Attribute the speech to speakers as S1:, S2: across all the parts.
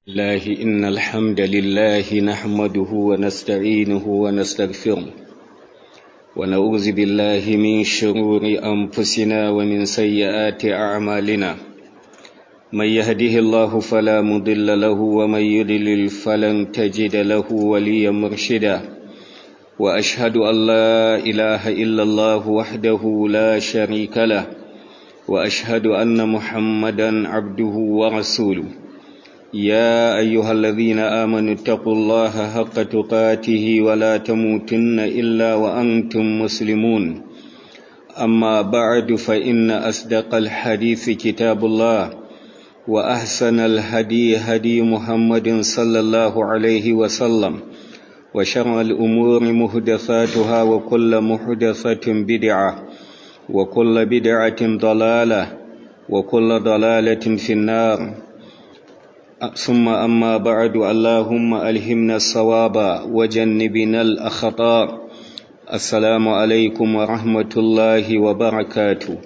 S1: الله إن الحمد لله نحمده ونستعينه ونستغفره ونعوذ بالله من شرور أنفسنا ومن سيئات أعمالنا من يهده الله فلا مضل له ومن يضلل فلن تجد له وليا مرشدا وأشهد أن لا إله إلا الله وحده لا شريك له وأشهد أن محمدا عبده ورسوله يا أيها الذين آمنوا اتقوا الله حق تقاته ولا تموتن إلا وأنتم مسلمون أما بعد فإن أصدق الحديث كتاب الله وأحسن الهدي هدي محمد صلى الله عليه وسلم وشر الأمور محدثاتها وكل محدثة بدعة وكل بدعة ضلالة وكل ضلالة في النار ثم أما بعد اللهم ألهمنا الصواب وجنبنا الأخطاء السلام عليكم ورحمة الله وبركاته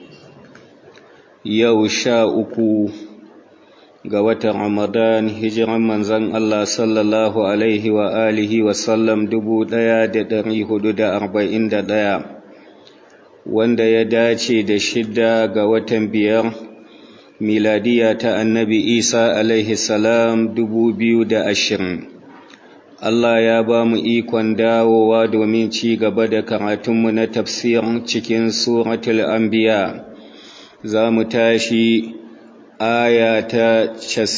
S1: يوشاؤكو قوة رمضان هجرا منزن الله صلى الله عليه وآله وسلم دبو ديا دري حدود 41 wanda ya dace da 6 ga watan 5 miladiya ta annabi Isa alaihi salam 2020. Allah ya ba mu ikon dawowa domin ci gaba da karatunmu na tafsir cikin suratul anbiya. Za mu tashi aya ta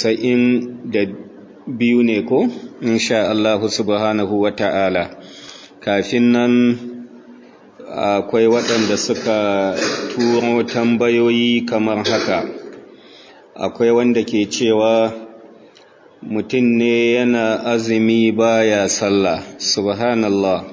S1: 92 ne ko? Insha Allah subhanahu wa ta'ala. Kafin nan akwai waɗanda suka turo tambayoyi kamar haka. Akwai wanda ke cewa mutum ne yana azumi baya sallah, subhanallah.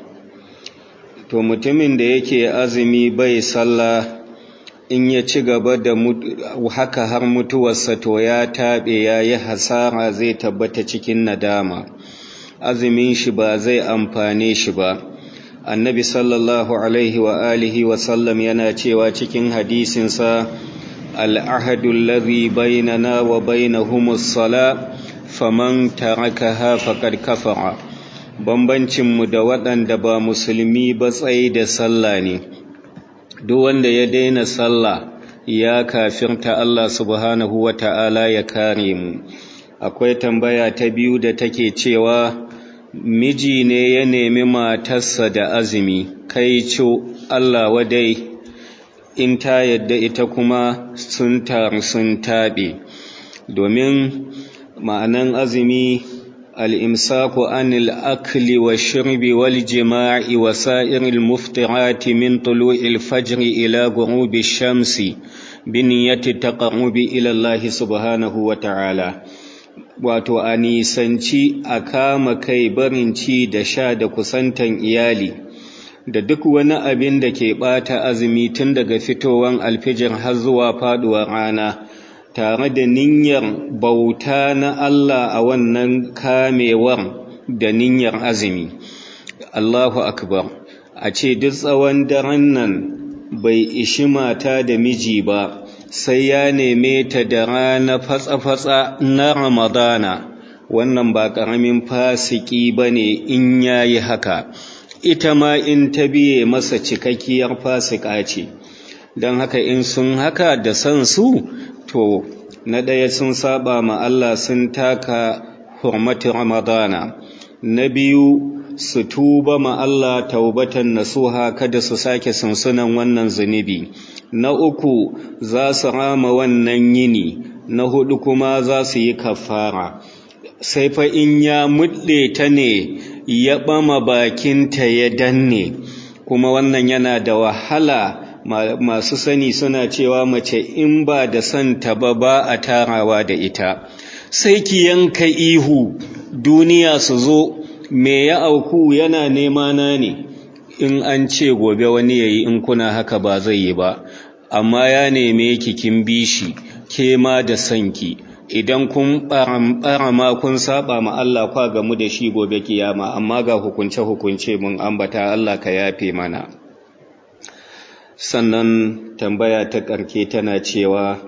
S1: To mutumin da yake azumi bai sallah in ya ci gaba da haka har mutuwarsa to ya taɓe ya yi hasara, zai tabbata cikin nadama. Azumin shi ba zai amfane shi ba. Annabi sallallahu alaihi wa alihi wa sallam yana cewa cikin hadisinsa العهد الذي بيننا وبينهم الصلاة فمن تركها فقد كفر. Bambancinmu da waɗanda ba musulmi ba tsaye da sallah ne, duk wanda ya daina sallah ya kafirta. Allah subhanahu wa ta'ala ya kare mu. Akwai tambaya ta biyu da take cewa miji ne ya nemi matarsa da azumi, kai co Allah wadai, in ta yadda ita kuma sun taru sun taɓe. Domin ma'anan azumi al'imsaku anil akli wa shirbi wal jima'i wa sa'iril muftirati min tulu'il fajri ila gurubi shamsi bi niyyati taqarrubi ila Allah subhanahu wa ta'ala. Wato a nisanci a kama kai barin ci da sha da kusantan iyali da duk wani abin da ke ɓata azumi tun daga fitowar alfijir har zuwa faɗuwar rana, tare da niyyar bauta na Allah a wannan kamewar da niyyar azumi. Allahu akbar. A ce duk tsawon daren nan bai ishi mata da miji ba, sai ya neme ta da rana fatsa-fatsa na Ramadana. Wannan ba ƙaramin fasiki ba ne in yayi haka. Ita ma in ta biye masa cikakkiyar fasika ce. Don haka in sun haka da san su, to na ɗaya sun saba ma Allah, sun taka hurmati Ramadana. Na biyu su tuba ma Allah taubatan nasuha, kada su sake sunsunan wannan zunubi. Na uku za su rama wannan yini. Na hudu kuma za su yi kafara. Sai fa in ya muɗe ta ne ya ɓama bakinta ya danne, kuma wannan yana da wahala. Masu sani suna cewa mace in ba da santa ba a tarawa da ita. Sai ki yanka ihu duniya su zo, me ya auku, yana nema na ne. In an ce gobe wani yayi, in kuna haka ba zai yi ba, amma ya neme ki kin bi shi, ke ma da sanki. Idan kun ɓarama kun saba ma Allah, kwa gamu da shi gobe kiyama. Amma ga hukunce-hukunce mun ambata, Allah ka yafe mana. Sannan tambaya ta ƙarke tana cewa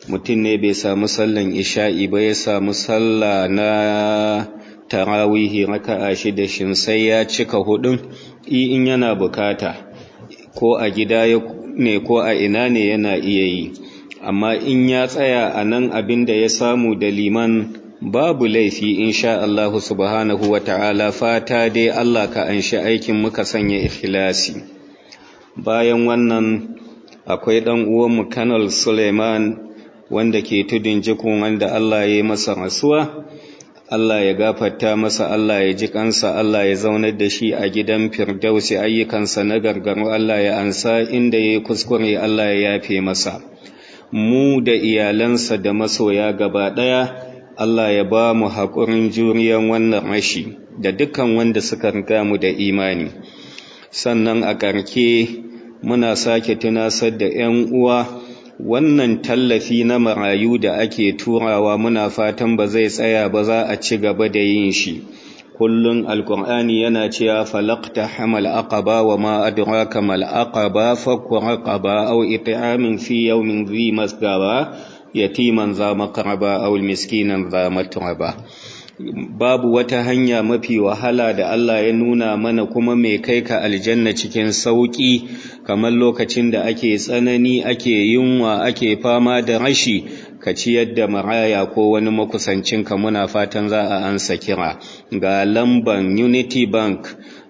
S1: mutum ne bai samu sallan isha'i ba ya samu sallah na tarawihi raka'a 6 shin sai ya cika 4 in yana bukata ko a gida ne ko a ina ne yana iya yi, amma in ya tsaya a nan abin da ya samu da liman babu laifi insha Allah subhanahu wa ta'ala. Fata dai Allah ka anshi aikin muka sanya ikhlasi. Bayan wannan akwai dan uwanmu Kanal Suleiman wanda ke tudun jikun, wanda Allah ya yi masa rasuwa. Allah ya gafarta masa, Allah ya ji kansa, Allah ya zaunar da shi a gidan firdausi, ayyukansa na gargaru Allah ya ansa, inda ya yi kuskure Allah ya yafe masa. Mu da iyalansa da masoya gaba ɗaya Allah ya ba mu haƙurin juriyan wannan rashi da dukkan wanda suka riga mu da imani. Sannan a ƙarke muna sake tunasar da 'yan uwa wannan tallafi na marayu da ake turawa, muna fatan ba zai tsaya ba, za a ci gaba da yin shi. Kullun alqur'ani yana cewa falaqta hamal aqaba wa ma adraka mal aqaba fakku raqaba aw it'amin fi yawmin dhi masgaba yatiman za maqraba aw miskinan za matraba. Babu wata hanya mafi wahala da Allah ya nuna mana kuma mai kai ka aljanna cikin sauki kamar lokacin da ake tsanani, ake yunwa, ake fama da rashi, ka ciyar da maraya ko wani makusancinka. Muna fatan za a ansa kira. Ga lamban Unity Bank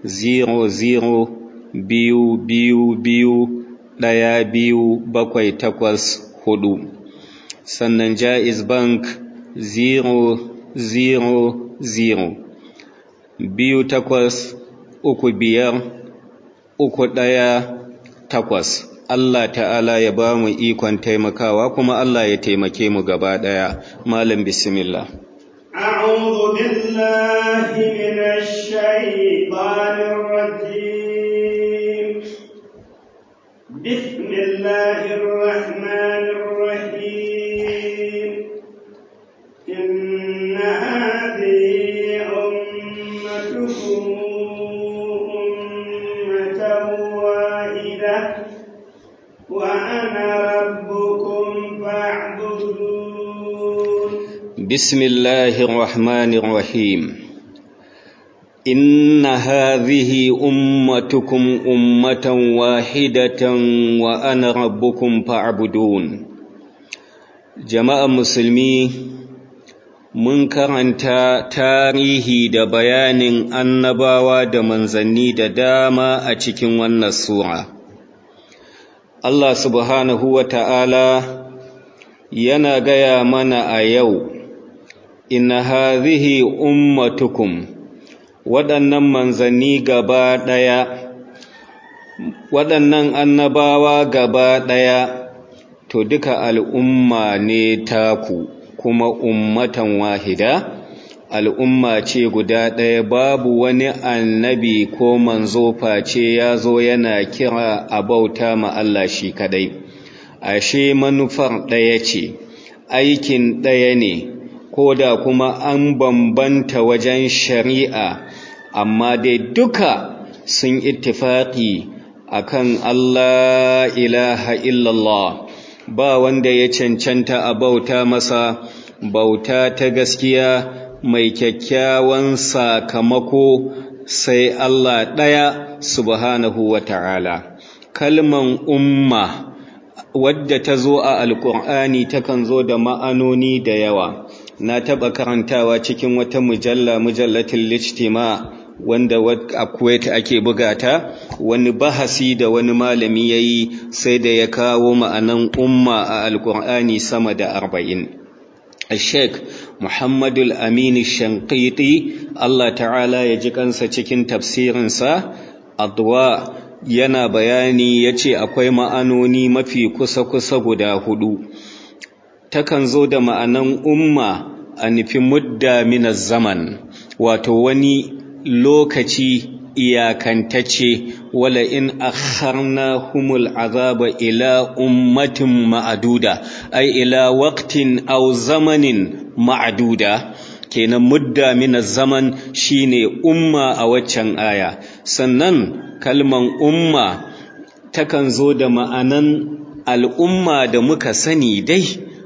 S1: 0022127884, sannan Jaiz Bank 000283531. Allah ta'ala ya ba mu ikon taimakawa kuma Allah ya taimake mu gaba daya. Malam bismillah.
S2: A'udhu billahi minash shaitanir rajim. Bismillahir rahmanir rahim. Inna hadhihi ummatukum ummatan wahidah وأنا ربكم فاعبدون.
S1: بسم الله الرحمن الرحيم. إن هذه أمتكم أمة واحدة وأنا ربكم فاعبدون. جماعة مسلمي mun karanta tarihi da bayanin annabawa da manzanni da dama a cikin wannan sura. Allah subhanahu wa ta'ala yana gaya mana a yau, inna hadhihi ummatukum, waɗannan manzanni gaba ɗaya, waɗannan annabawa gaba ɗaya, to duka al'umma ne taku, kuma ummatan wahida, al'umma ce guda ɗaya, babu wani annabi ko manzo face ya zo yana kira a bauta ma Allah shi kadai. Ashe manufar ɗaya ce, aikin ɗaya ne, ko da kuma an bambanta wajen shari'a, amma dai duka sun ittifaqi akan Allah ilaha illallah, ba wanda ya cancanta a bauta masa bauta ta gaskiya mai kyakkyawan sakamako sai Allah ɗaya subhanahu wa ta'ala. Kalman umma wadda ta zo a alƙur'ani takan zo da ma'anoni da yawa. Na taɓa karantawa cikin wata mujallatin lijtima wanda a Kuwait ake bugata, wani bahasi da wani malami ya yi sai da ya kawo ma'anan umma a alƙur'ani sama da 40. Sheikh Muhammadul Amin Shanqiti Allah ta'ala ya ji kansa cikin tafsirinsa Adwa yana bayani yace akwai ma'anoni mafi kusa guda 4. Takan zo da ma'anan umma a nufin mudda min zaman, wato wani lokaci iyakantacce, wala in akharnahumul azaba ila ummatin ma'duda, ay ila waqtin aw zamanin ma'duda. Kenan mudda min zaman shine umma a waccan aya. Sannan kalman umma takan zo da ma'anan al'umma da muka sani dai,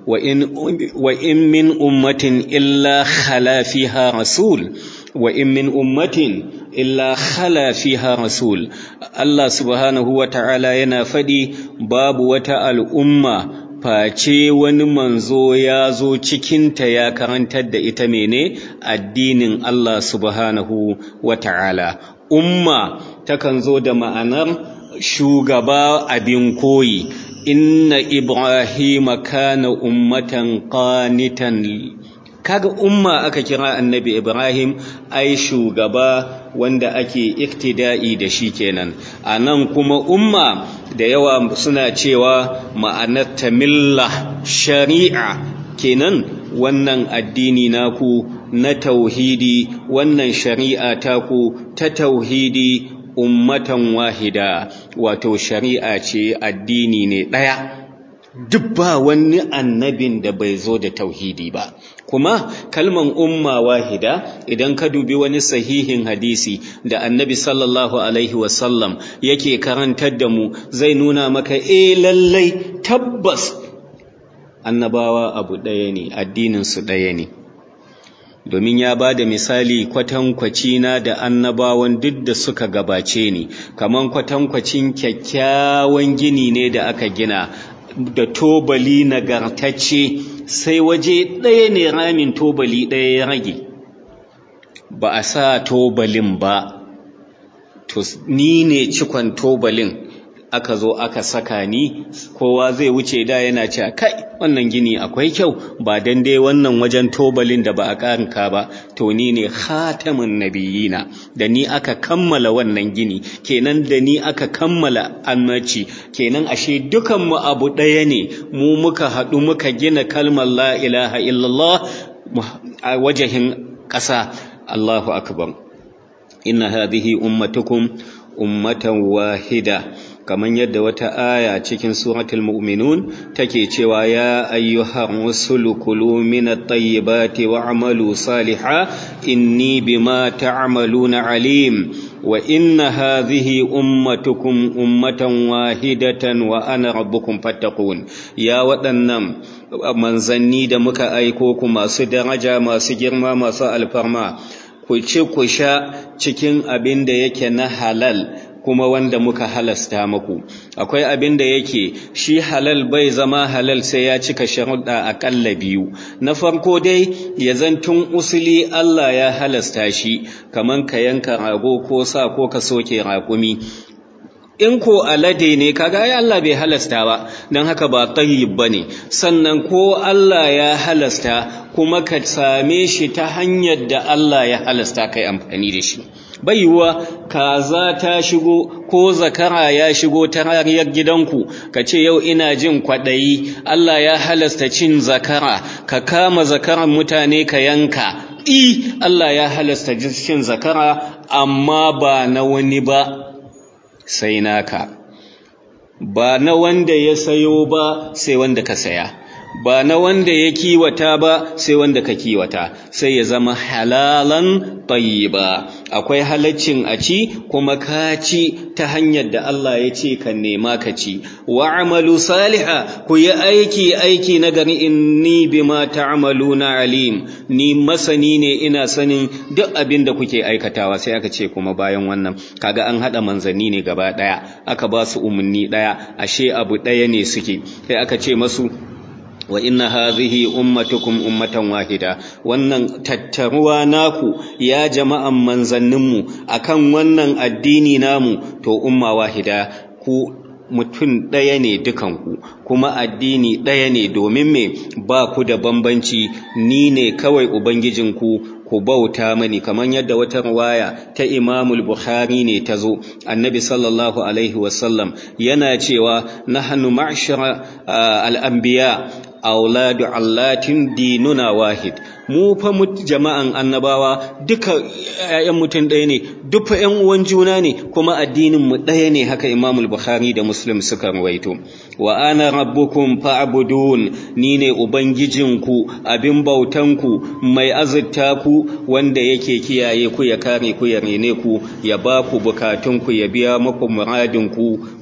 S1: wa in min ummatin illa khala fiha rasul wa in min ummatin illa khala fiha rasul. Allah subhanahu wa ta'ala yana faɗi babu wata al'umma face wani manzo ya zo cikinta ya karantar da ita mene addinin Allah subhanahu wa ta'ala. Umma takan zo da ma'anar shugaba abin koyi. Inna Ibrahima kana ummatan qanitan. Kaga umma aka kira annabi Ibrahim ai shugaba wanda ake iktida'i da shi kenan. Anan kuma umma da yawa suna cewa ma'anar ta milla shari'a kenan, wannan addini naku na tauhidi, wannan shari'a taku ta tauhidi ummatan wahida, wato shari'a ce, addini ne ɗaya. Duk ba wani annabin da bai zo da tauhidi ba. Kuma kalman umma wahida, idan ka dubi wani sahihin hadisi da annabi sallallahu alaihi wasallam yake karantar da mu, zai nuna maka lallai tabbas annabawa abu ɗaya ne, addininsu ɗaya ne. Domin ya ba da misali kwatankwacina da annabawan duk da suka gabace ni, kaman kwatankwacin kyakkyawan gini ne da aka gina da tobali nagartacce, sai waje ɗaya ne ramin tobali ɗaya ya rage, ba a sa tobalin ba, to ni ne cikon tobalin aka zo aka saka ni. Kowa zai wuce da yana cewa kai wannan gini akwai kyau, ba dan dai wannan wajen tobalin da ba a karinka ba, to ni ne khatamun nabiyina, da ni aka kammala wannan gini, kenan da ni aka kammala annabci, kenan ashe dukan mu abu ɗaya ne, mu muka haɗu muka gina kalmar la ilaha illallah a wajahin ƙasa. Allahu akbar. Inna hadhihi ummatukum ummatan wahida, kaman yadda wata aya cikin suratul mu'minun take cewa ya ayyuhar rusulu kulu minat tayyibati wa'malu salihan inni bima ta'maluna alim wa inna hadhihi ummatukum ummatan wahidatan wa ana rabbukum fattaqun. Ya waɗannan manzanni da muka aiko ku, masu daraja, masu girma, masu alfarma, ku ci ku sha cikin abin da yake na halal kuma wanda muka halasta muku. Akwai abin da yake shi halal bai zama halal sai ya cika sharuɗa aƙalla biyu. Na farko dai ya zantun usuli Allah ya halasta shi, kaman ka yanka rago ko sa ko ka soke raƙumi. In ko alade ne kaga ai Allah bai halasta ba, don haka ba tayyib bane. Sannan ko Allah ya halasta kuma ka same shi ta hanyar da Allah ya halasta kai amfani da shi. Bai yiwuwa kaza ta shigo ko zakara ya shigo ta rariyar gidanku ka ce yau ina jin kwaɗayi, Allah ya halasta cin zakara, ka kama zakaran mutane ka yanka. Allah ya halasta cin zakara, amma ba na wani ba sai naka, ba na wanda ya sayo ba sai wanda ka saya, ba na wanda ya kiwata ba sai wanda ka kiwata, sai ya zama halalan tayyiba. Akwai halaccin a ci kuma ka ci ta hanyar da Allah ya ce ka nema ka ci. Wa'malu salihan, ku yi aiki na gari, inni bima ta'maluna alim, ni masani ne, ina sanin duk abin da kuke aikatawa. Sai aka ce kuma bayan wannan kaga an hada manzanni ne gaba daya, aka ba su umarni daya, ashe abu daya ne suke. Sai aka ce masu wa inna hadhihi ummatukum ummatan wahida, wannan tattaruwa naku ya jama'an manzanninmu akan wannan addini namu, to umma wahida, ku mutum ɗaya ne dukanku, kuma addini ɗaya ne. Domin me? Ba ku da bambanci, ni ne kawai ubangijinku, ku bauta mani. Kamar yadda wata riwaya ta Imamul Bukhari ne ta zo, annabi sallallahu alaihi wasallam yana cewa nahnu ma'shara al-anbiya auladu allatin dinuna wahid, mu fa jama'an annabawa duka ƴaƴan mutum ɗaya ne, duka ƴan uwan juna ne, kuma addinin mu ɗaya ne. Haka Imamul Bukhari da Muslim suka rawaito. Wa ana rabbukum fa'budun, ni ne ubangijinku, abin bautanku, mai azurta ku, wanda yake kiyaye ku, ya kare ku, ya rene ku, ya ba ku bukatunku, ya biya muku muradinku,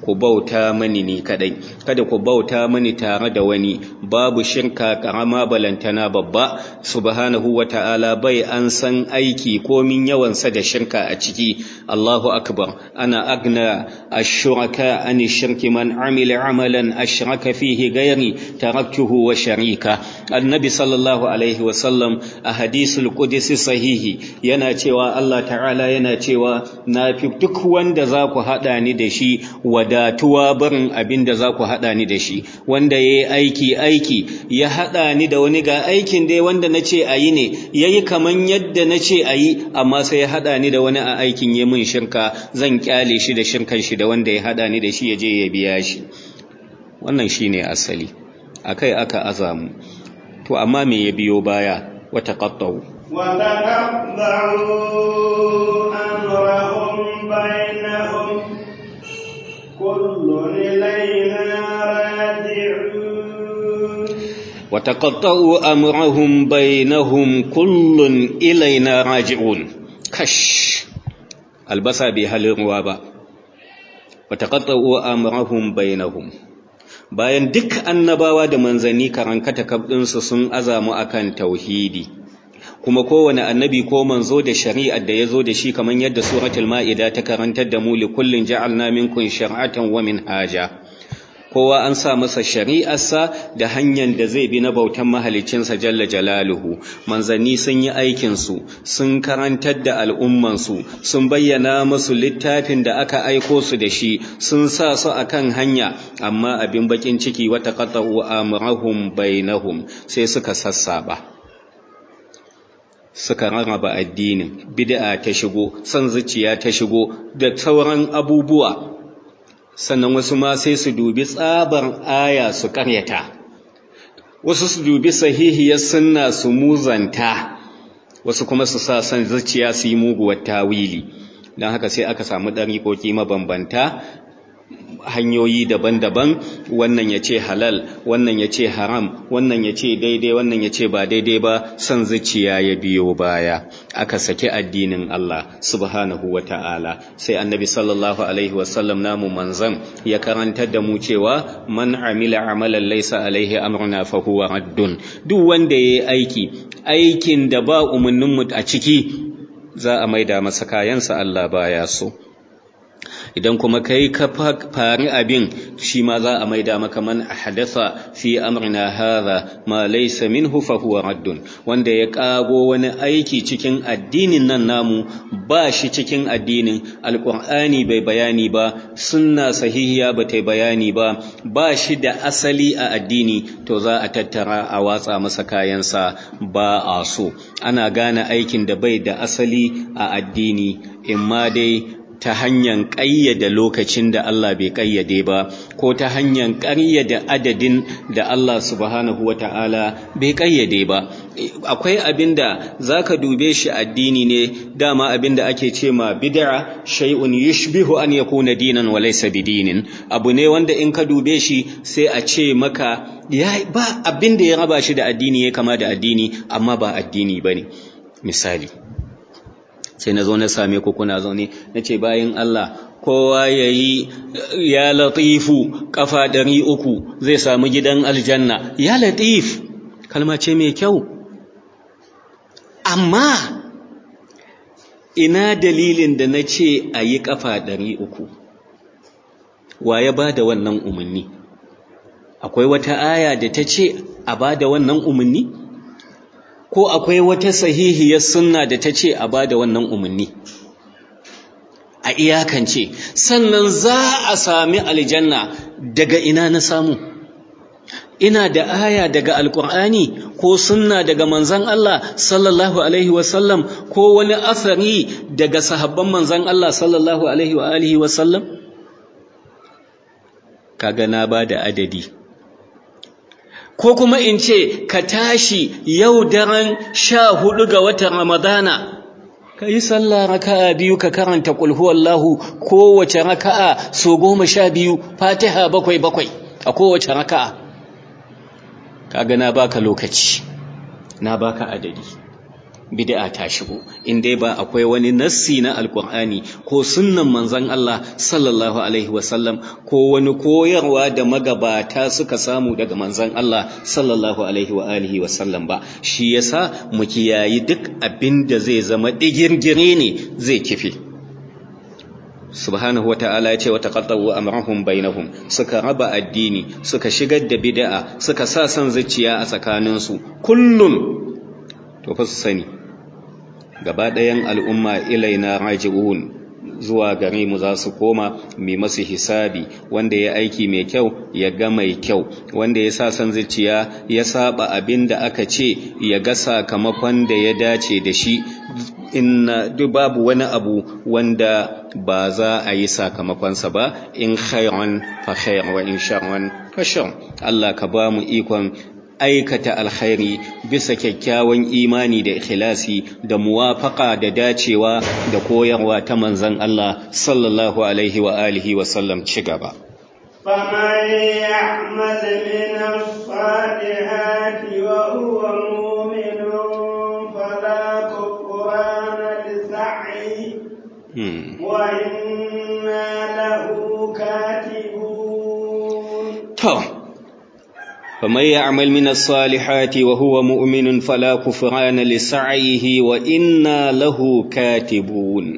S1: ku bauta mani ni kadai, kada ku bauta mani tare da wani, babu shirka karama balantana babba. Subhanahu wata'ala bai an san aiki komin yawansa da shirka a ciki. Allahu akbar. Ana agna ash-shuraka an ash-shirki man amila amalan ashraka fihi ghairi taraktuhu wa sharika. Annabi sallallahu alaihi wa sallam a hadisul qudsi sahihi yana cewa Allah ta'ala yana cewa na fi duk wanda za ku haɗa ni da shi wadatuwa barin abin da za ku haɗa ni da shi. Wanda ya yi aiki ya haɗa ni da wani, ga aikin dai wanda na ce a yi ne, ya yi kaman yadda na ce a yi, amma sai ya haɗa ni da wani a aikin ya mun shirka, zan ƙyale shi da shirkan shi da wanda ya haɗa ni da shi ya je ya biya shi. Wannan shi ne asali, akai aka azamu. To amma me ya biyo baya? Wata ƙattau
S2: أمرهم بينهم كل إلينا راجعون.
S1: وتقطعوا أمرهم بينهم كل إلينا راجعون. كش البصا بهل الروابا. وتقطعوا أمرهم بينهم. bayan duk annabawa da manzanni karankata kabdinsu sun azamu akan tauhidi, kuma kowane annabi ko manzo da shari'ar da yazo da shi, kamar yadda suratul ma'ida ta karantar da mu, li kullin ja'alna minkum shar'atan wa minhaja. Kowa an sa masa shari'arsa da hanyar da zai bi na bautan mahaliccinsa jalla jalaluhu. Manzanni sun yi aikinsu, sun karantar da al'ummansu, sun bayyana musu littafin da aka aiko su da shi, sun sa su akan hanya, amma abin bakin ciki wata qata'u amrahum bainahum, sai suka sassaba, suka rarraba addinin, bid'a ta shigo, san zuciya ta shigo da sauran abubuwa. Sannan wasu ma sai su dubi tsabar aya su karyata, wasu su dubi sahihiyar sunna su muzanta, wasu kuma su sa san zuciya su yi muguwar tawili. Don haka sai aka samu ɗariƙoƙi mabambanta, hanyoyi daban-daban, wannan ya ce halal, wannan ya ce haram, wannan ya ce daidai, wannan ya ce ba daidai ba, son zuciya ya biyo baya, aka saki addinin Allah subhanahu wa ta'ala. Sai annabi sallallahu alaihi wasallam namu manzan ya karantar da mu cewa man amila amalan laysa alaihi amruna fa huwa raddun. Duk wanda yayi aikin da ba umarnin mu a ciki, za a maida masa kayansa, Allah baya so. Idan kuma kai ka fari abin, shi ma za a maida maka. Man ahdatha fi amrina hadha ma laysa minhu fa huwa raddun. Wanda ya kago wani aiki cikin addinin nan namu, ba shi cikin addinin, alqur'ani bai bayani ba, sunna sahihiya ba ta bayani ba, ba shi da asali a addini, to za a tattara a watsa masa kayansa, ba a so. Ana gane aikin da bai da asali a addini, imma dai ta hanyar ƙayyade lokacin da Allah bai ƙayyade ba, ko ta hanyar ƙayyade adadin da Allah subhanahu wa ta'ala bai ƙayyade ba. Akwai abin da za ka dube shi addini ne, dama abin da ake ce ma bid'a, shay'un yushbihu an yakuna dinan wa laysa bidinin. Abu ne wanda in ka dube shi sai a ce maka ba abin da ya raba shi da addini, ya kama da addini, amma ba addini bane. Misali, sai na zo na same ku kuna zaune, na ce bayan Allah kowa ya yi ya latifu kafa 300 zai samu gidan aljanna. Ya latif kalma ce mai kyau, amma ina dalilin da na ce a yi kafa 300? Wa ya ba da wannan umarni? Akwai wata aya da ta ce a ba da wannan umarni? Ko akwai wata sahihiyar sunna da ta ce a ba da wannan umarni? A iyakance, sannan za a sami aljanna daga ina na samu? Ina da aya daga alkur'ani ko sunna daga manzon Allah sallallahu alaihi wasallam, ko wani asari daga sahabban manzon Allah sallallahu alaihi wa alihi wasallam? Kaga na ba da adadi. Ko kuma in ce ka tashi yau daren 14 ga watan Ramadana, ka yi sallah raka'a 2, ka karanta qul huwallahu kowace raka'a so 12, Fatiha 7 a kowace raka'a. Kaga na baka lokaci, na baka adadi. bid'a ta shigo, in dai ba akwai wani nassi na alkur'ani ko sunnan manzon Allah sallallahu alaihi wasallam ko wani koyarwa da magabata suka samu daga manzon Allah sallallahu alaihi wa alihi wasallam ba. Shi yasa mu kiyayi duk abin da zai zama digirgire ne zai kife. Subhanahu wata'ala ya ce wa taqattabu amrahum bainahum, suka raba addini, suka shigar da bid'a, suka sa san zuciya a tsakaninsu. Kullun to fa su sani gaba ɗayan al'umma ilaina raji'un, zuwa gare mu za su koma mai masu hisabi. Wanda ya aiki mai kyau ya ga mai kyau, wanda ya sa san zuciya ya saba abin da aka ce ya ga sakamakon da ya dace da shi. Inna duk babu wani abu wanda ba za a yi sakamakonsa ba, in khairan fa khair wa in sharran fa shar. Allah ka ba mu ikon aikata alkhairi bisa kyakkyawan imani da ikhlasi da muwafaqa da dacewa da koyarwa ta manzon Allah sallallahu alaihi wa alihi wa sallam. Ci gaba.
S2: فمن يعمل من الصالحات وهو مؤمن فلا كفران لسعيه وإنا له كاتبون.
S1: فمن يعمل من الصالحات وهو مؤمن فلا كفران لسعيه وإنا له كاتبون.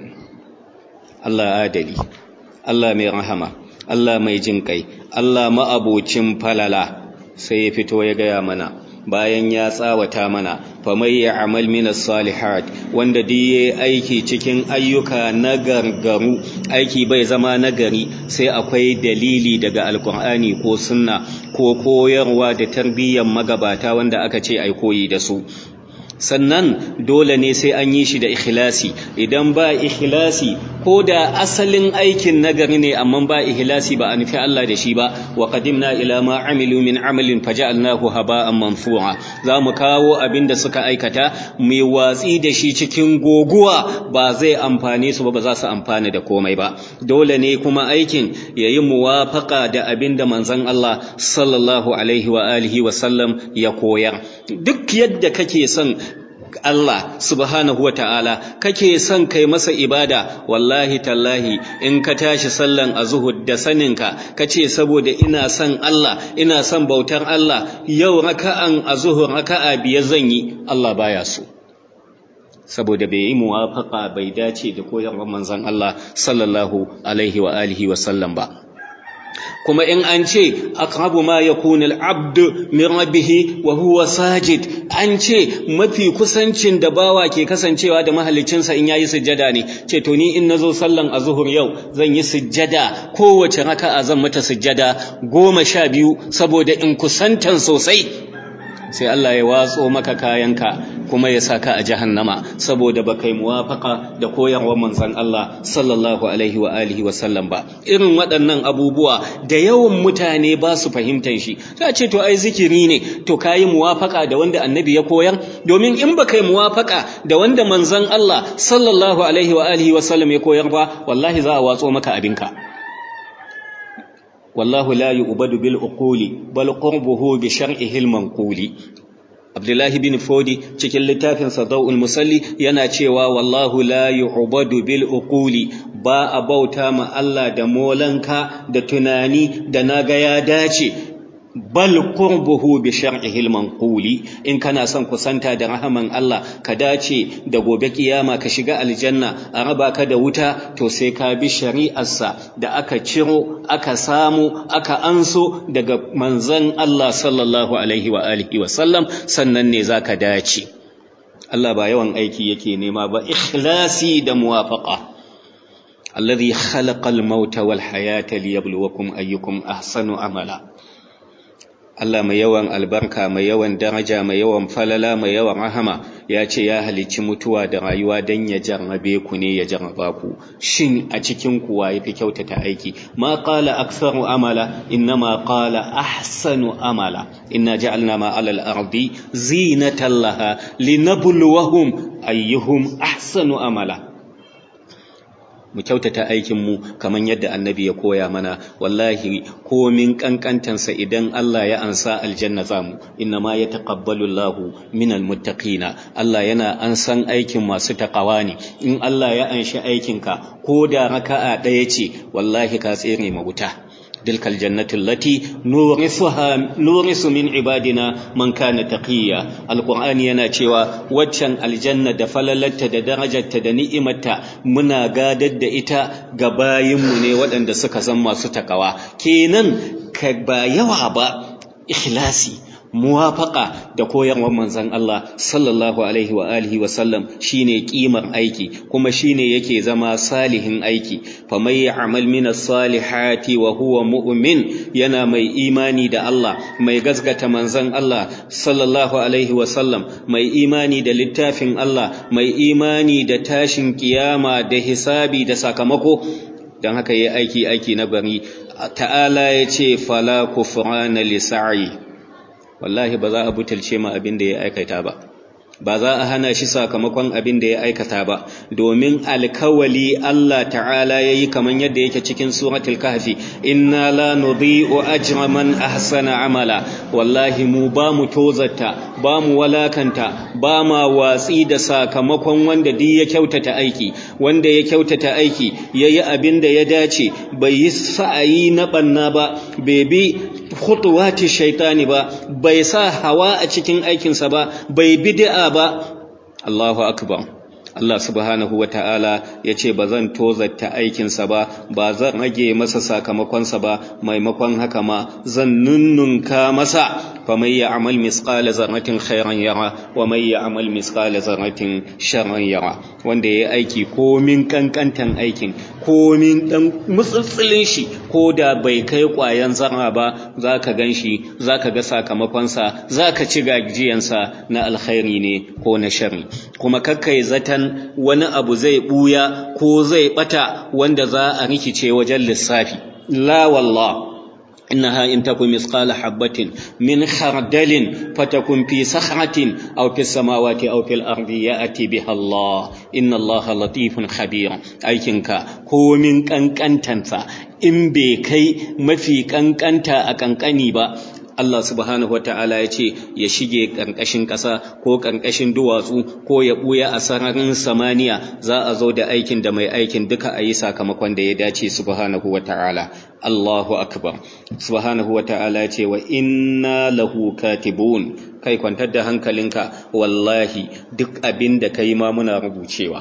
S1: الله آدلي، الله mai rahama, Allah mai jin kai, Allah ma'abocin falala, sai ya fito ya gaya mana bayan ya tsawata mana, famai ya amal minas salihat, wanda diye aiki cikin ayyuka na gargaru. Aiki bai zama nagari sai akwai dalili daga alkur'ani ko sunna ko koyarwa da tarbiyyar magabata wanda aka ce ai koyi da su. Sannan dole ne sai an yi shi da ikhlasi. Idan ba ikhlasi, ko da asalin aikin nagari ne amma ba ikhlasi, ba a nufi Allah da shi ba, wa qadimna ila ma amilu min amalin faja'alnahu haba'an manthura, za mu kawo abin da suka aikata mai watsi da shi cikin goguwa, ba zai amfane su ba za su amfana da komai ba. Dole ne kuma aikin yayi muwafaqa da abin da manzon Allah sallallahu alaihi wa alihi wa sallam ya koyar. Duk yadda kake son Allah subhanahu wa ta'ala, kake son kai masa ibada, wallahi tallahi in ka tashi sallan azuhud da saninka kace saboda ina son Allah, ina son bautar Allah, yau raka'an azuhur raka'a 5 zan yi, Allah baya so, saboda bai yi muwafaqa, bai dace da koyarwar manzon Allah sallallahu alaihi wa alihi wa sallam ba. Kuma in an ce aqrabu ma yakunu al-abdu min rabbih wa huwa sajid, an ce mafi kusancin da bawa ke kasancewa da mahaliccinsa in yayi sujjada ne. Ce to ni in nazo sallan azhur yau zan yi sujjada, kowace raka'a zan mata sujjada 12 saboda in kusantan sosai. Sai Allah ya watso maka kayanka kuma ya saka a jahannama saboda baka yi muwafaqa da koyarwar manzon Allah sallallahu alaihi wa alihi wa sallam ba. Irin waɗannan abubuwa da yawan mutane ba su fahimtar shi. Sai ce to ai zikiri ne, to kayi muwafaqa da wanda annabi ya koyar? Domin in baka yi muwafaqa da wanda manzon Allah sallallahu alaihi wa alihi wa sallam ya koyar ba, wallahi za a watso maka abinka. Wallahu la yu'badu bil uquli bal qurbuhu bi shar'ihi al manquli. Abdullah bin Fodi cikin littafin Sadaul Musalli yana cewa wallahu la yu'badu bil uquli, ba a bauta ma Allah da molanka da tunani da naga ya dace, bal qurbuhu bi shar'ihi al manquli. In kana son kusanta da rahaman Allah, ka dace da gobe kiyama ka shiga aljanna, a raba ka da wuta, to sai ka bi shari'arsa da aka ciro, aka samu, aka anso daga manzon Allah sallallahu alaihi wa alihi wa sallam, sannan ne zaka dace. Allah ba yawan aiki yake nema ba, ikhlasi da muwafaqa. Alladhi khalaqal mauta wal hayata liyabluwakum ayyukum ahsanu amala. Allah mai yawan albarka, mai yawan daraja, mai yawan falala, mai yawan rahama, ya ce ya halicci mutuwa da rayuwa don ya jarrabe ku ne, ya jarraba ku. Shin a cikin kuwa ya fi kyautata aiki? Ma qala aktharu amala, innama qala ahsanu amala. Inna ja'alna ma 'alal ardi zinatan laha linabluwahum ayyuhum ahsanu amala. mu kyautata aikinmu kamar yadda annabi ya koya mana. Wallahi komin kankantansa idan Allah ya ansa aljanna zamu. Inna ma yataqabbalu Allahu minal muttaqina. Allah yana ansan aikin masu takawa ne. In Allah ya anshi aikinka ko da raka'a ɗaya ce, wallahi ka tsere ma wuta. tilkal jannatu allati nurisu min ibadina man kana taqiya. alqur'ani yana cewa waccan aljanna da falalarta da darajarta da ni'imarta muna gadar da ita ga bayinmu ne waɗanda suka san masu takawa. Kenan ka ba yawa ba, ikhlasi, muwafaqa da koyarwar manzon Allah sallallahu alaihi wa alihi wa sallam shine kimar aiki, kuma shine yake zama salihin aiki. Faman ya'mal minas salihati wa huwa mu'min, yana mai imani da Allah, mai gaskata manzon Allah sallallahu alaihi wa sallam, mai imani da littafin Allah, mai imani da tashin kiyama da hisabi da sakamako, dan haka yayi aiki na bari. Ta'ala yace fala kufrana li sa'i, wallahi ba za a butulce ma abin da ya aikata ba, ba za a hana shi sakamakon abin da ya aikata ba, domin alkawali Allah ta'ala yayi kaman yadda yake cikin suratul kahfi, inna la nudhi'u ajra man ahsana amala. Wallahi mu ba mu tozarta, ba mu walakanta, ba ma watsi da sakamakon wanda duk ya kyautata aiki. Wanda ya kyautata aiki yayi abin da ya dace, bai yi sa'ayi na banna ba, bai bi khutuwati shaitani ba, bai sa hawa a cikin aikinsa ba, bai bid'a ba. Allahu akbar. Allah subhanahu wa ta'ala ya ce ba zan tozarta aikinsa ba, ba zan rage masa sakamakonsa ba, maimakon haka ma zan nunnunka masa. faman ya'mal misqala zarratin khairan yara wa man ya'mal misqala zarratin sharran yara. Wanda yayi aiki komin kankantan aikin, komin dan mutsutsulin shi, ko da bai kai ƙwayan zarra ba, zaka ganshi, zaka ga sakamakonsa, zaka ci gajiyansa na alkhairi ne ko na sharri. Kuma kakkai zatan wani abu zai buya ko zai bata wanda za a rikice wajen lissafi. La wallah, إنها إن تكن مثقال حبة من خردل فتكن في صخرة أو في السماوات أو في الأرض يأتي بها الله إن الله لطيف خبير. أيكنك هو من كنكنتنسا إن بكي ما في كنكنتا أكنكني با. Allah subhanahu wa ta'ala ya ce ya shige ƙarƙashin ƙasa ko ƙarƙashin duwatsu ko ya ɓuya a sararin samaniya, za a zo da aikin da mai aikin duka a yi sakamakon da ya dace subhanahu wa ta'ala. Allahu akbar. Subhanahu wa ta'ala ya ce wa inna lahu katibun. Kai kwantar da hankalinka, wallahi duk abin da kai ma muna rubucewa.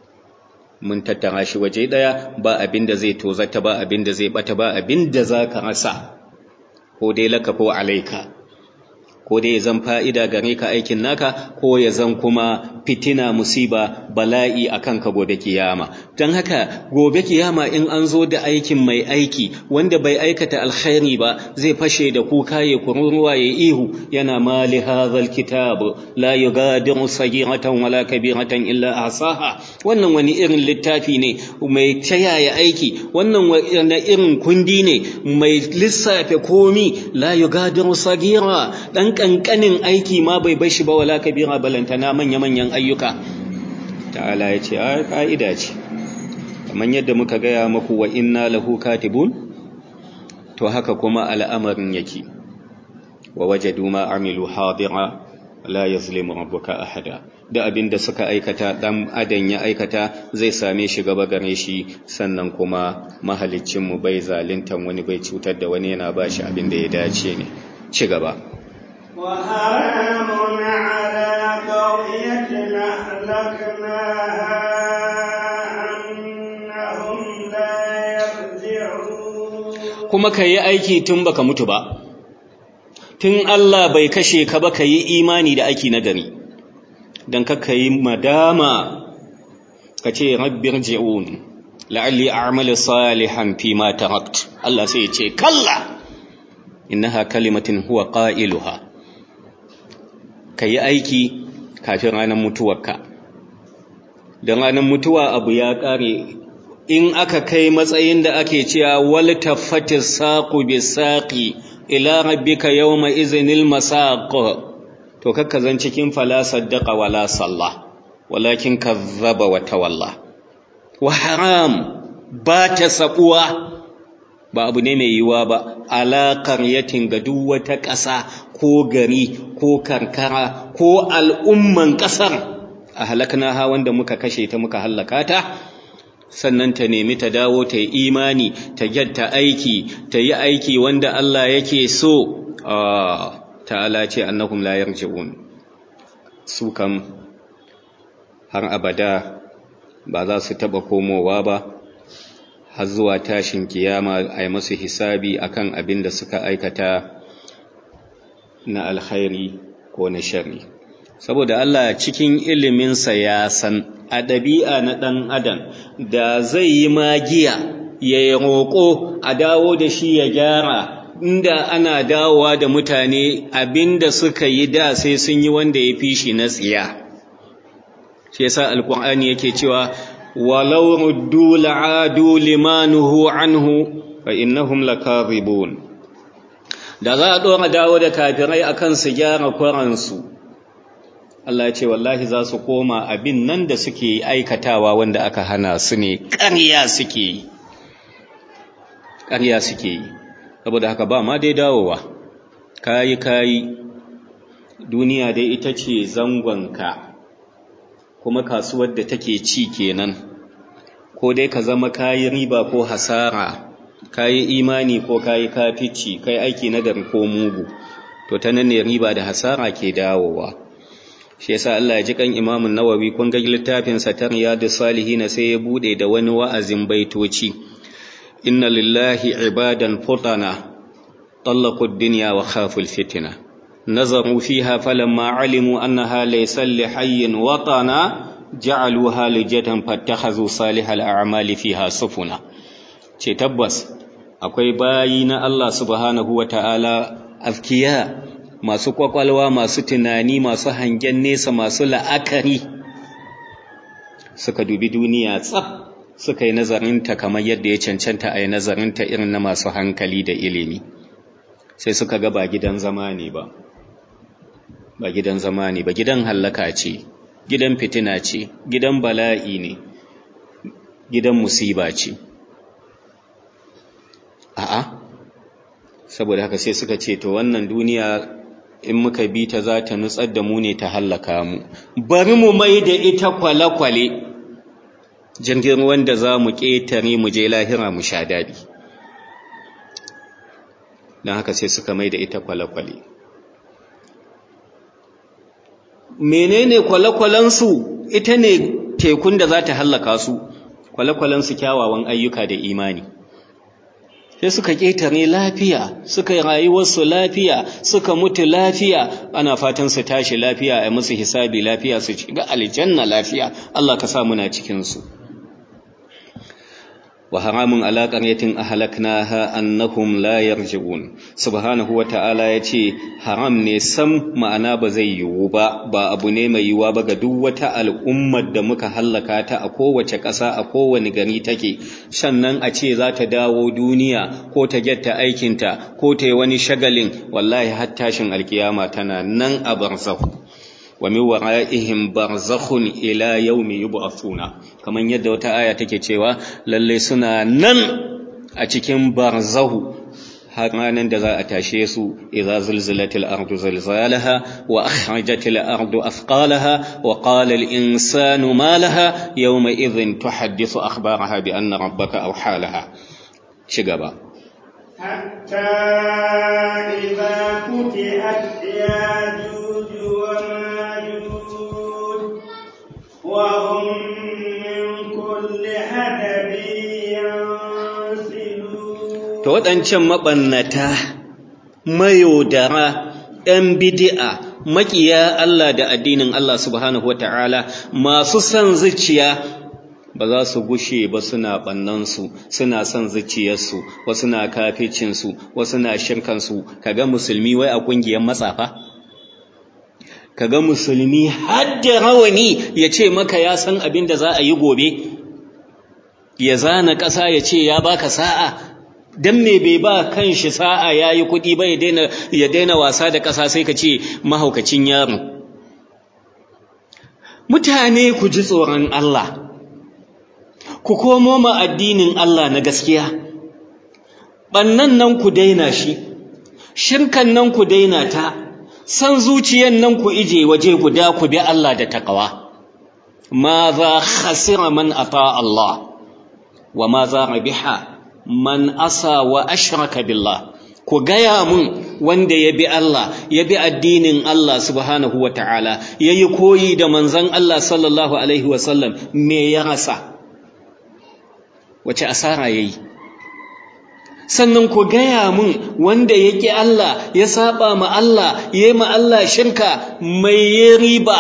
S1: Mun tattara shi waje ɗaya, ba abin da zai tozata, ba abin da zai ɓata, ba abin da za ka rasa. Ko dai laka ko alaika, ko dai ya zan fa'ida gare ka aikin naka, ko ya zan kuma fitina, musiba, bala'i a kanka gobe kiyama. Don haka gobe kiyama in an zo da aikin mai aiki wanda bai aikata alkhairi ba, zai fashe da kuka ya kururuwa ya ihu, yana mali hadhal kitab la yughadiru saghiratan wala kabiratan illa ahsaha. Wannan wani irin littafi ne mai tayaya aiki, wannan wani irin kundi ne mai lissafe komi, la yughadiru saghira, dan kankanin aiki ma bai bashi ba, wala kabira, balantana manya-manyan ayyuka. Ta'ala ya ce a ka'ida ce, kamar yadda muka gaya muku wa inna lahu katibun, to haka kuma al'amarin yake. Wa wajadu ma amilu hadira la yazlimu rabbuka ahada. Da abin da suka aikata, dan adam ya aikata, zai same shi gaba gare shi, sannan kuma mahaliccinmu bai zaluntan wani, bai cutar da wani, yana ba shi abin da ya dace ne. Ci gaba.
S2: وحرام على قرية أهلكناها أنهم لا يرجعون.
S1: kuma ka yi aiki tun baka mutu ba, tun Allah bai kashe ka ba, ka yi imani da aiki na gari, don ka yi madama ka ce rabbir ji'un la'alli a'malu salihan fi ma tarakt. Allah sai ya ce kalla innaha kalimatin huwa qailuha. Ka yi aiki kafin ranar mutuwarka, don ranar mutuwa abu ya ƙare. In aka kai matsayin da ake cewa wal taffatis saqu bisaqi ila rabbika yawma izinil masaq, to kakka zan cikin fala saddaqa wala salla walakin kazzaba wa tawalla. wa haram ba ta sabuwa, ba abu ne mai yiwuwa ba, ala qaryatin ga duk wata ƙasa ko gari ko karkara ko al'umman ƙasar a halaknaha wanda muka kashe ta muka hallaka ta, sannan ta nemi ta dawo ta yi imani, ta gyatta aiki, ta yi aiki wanda Allah yake so. Ta'ala ce annahum la yarji'un, su kam har abada ba za su taba komowa ba har zuwa tashin kiyama a yi musu hisabi akan abin da suka aikata na alkhairi ko na sharri. Saboda Allah cikin iliminsa ya san a ɗabi'a na ɗan adam da zai yi magiya ya yi roƙo a dawo da shi ya gyara, inda ana dawowa da mutane abinda suka yi da sai sun yi wanda ya fi shi na tsiya. Shi yasa alƙur'ani yake cewa walau ruddu la'adu limanuhu anhu fa innahum lakadhibun. Da za a ɗora dawo da kafirai akan su gyara kwaransu, Allah ya ce wallahi za su koma abin nan da suke aikatawa wanda aka hana su ne, ƙarya suke yi. Saboda haka ba ma dai dawowa, kayi duniya dai ita ce zangonka, kuma kasuwar da take ci kenan, ko dai ka zama kayi riba ko hasara, kayi imani ko kayi kafici, kai aiki nagari ko mugu, to ta nan ne riba da hasara ke dawowa. Shi yasa Allah ya ji kan Imam Nawawi, kun ga littafin sa ta Riyadus Salihin sai ya bude da wani wa'azin baitoci. Inna lillahi ibadan futana طلقوا الدنيا وخافوا الفتنة نظروا فيها فلما علموا أنها ليس لحي وطنا جعلوها لجة فاتخذوا صالح الأعمال فيها سفنا. ce tabbas akwai bayi na Allah subhanahu wa ta'ala afkiya, masu kwakwalwa, masu tunani, masu hangen nesa, masu la'akari, suka dubi duniya tsaf, suka yi nazarinta kamar yadda ya cancanta a yi nazarinta irin na masu hankali da ilimi. Sai suka ga ba gidan zama ne ba, gidan hallaka ce, gidan fitina ce, gidan bala'i ne, gidan musiba ce. Saboda haka sai suka ce to wannan duniya in muka bi ta za ta nutsar da mu ne, ta hallaka mu, bari mu mai da ita kwale-kwale, jirgin wanda za mu ƙetare mu je lahira mu sha daɗi. Don haka sai suka mai da ita kwale-kwale. Menene kwale-kwalensu? Ita ne tekun da za ta hallaka su. Kwale-kwalensu kyawawan ayyuka da imani. Sai suka ƙetare lafiya, suka yi rayuwarsu lafiya, suka mutu lafiya, ana fatan su tashi lafiya, a musu hisabi lafiya, su shiga aljanna lafiya. Allah ka sa muna cikinsu. wa haramun ala qaryatin ahlaknaha annahum la yarji'un. Subhanahu wa ta'ala yace haram ne sam, ma'ana ba zai yiwu ba abu ne mai yiwuwa ba ga duk wata al'ummar da muka hallaka ta a kowace ƙasa, a kowane gari take, sannan a ce za ta dawo duniya ko ta gyatta aikinta ko ta yi wani shagalin. Wallahi har tashin alkiyama tana nan a barzakhu, wa min wara'ihim barzakhun ila yawmi yub'athuna, kaman yadda wata aya take cewa lalle suna nan a cikin barzahu har ranar da za a tashe su. idza zulzilatil ardu zilzalaha wa akhrajatil ardu athqalaha wa qala al insanu ma laha yawma idhin tuhaddithu akhbaraha bi anna rabbaka awha laha. ci gaba.
S2: hatta idza futihat yajuj wa وهم من كل حدب ينسلون.
S1: To waɗancan maɓannata, mayodara, ‘yan bidi'a, maƙiya Allah da addinin Allah subhanahu wata'ala, masu son zuciya, ba za su gushe ba suna ɓannansu, suna son zuciyarsu, wasu na kaficinsu, wasu na shirkansu. Kaga musulmi wai a ƙungiyar matsafa? Kaga musulmi hadda rawani ya ce maka ya san abin da za a yi gobe, ya zana ƙasa ya ce ya baka sa'a. Dan me bai ba kanshi sa'a yayi kuɗi ba ya daina wasa da ƙasa, sai ka ce mahaukacin yaro. Mutane ku ji tsoron Allah, ku komo ma addinin Allah na gaskiya, ɓannan nan ku daina shi, shirkan nan ku daina ta, san zuciyan nan ku ije waje guda ku bi Allah da taqwa. Ma za khasira man ata Allah wa ma za rabiha man asa wa ashraka billah. Ku gaya mun wanda ya bi Allah, ya bi addinin Allah subhanahu wa ta'ala, ya yi koyi da manzan Allah sallallahu alaihi wasallam, me ya rasa, wace asara ya yi? Sannan ku gaya mun wanda ya ƙi Allah, ya saba ma Allah, ya yi ma Allah shirka, mai ya riba?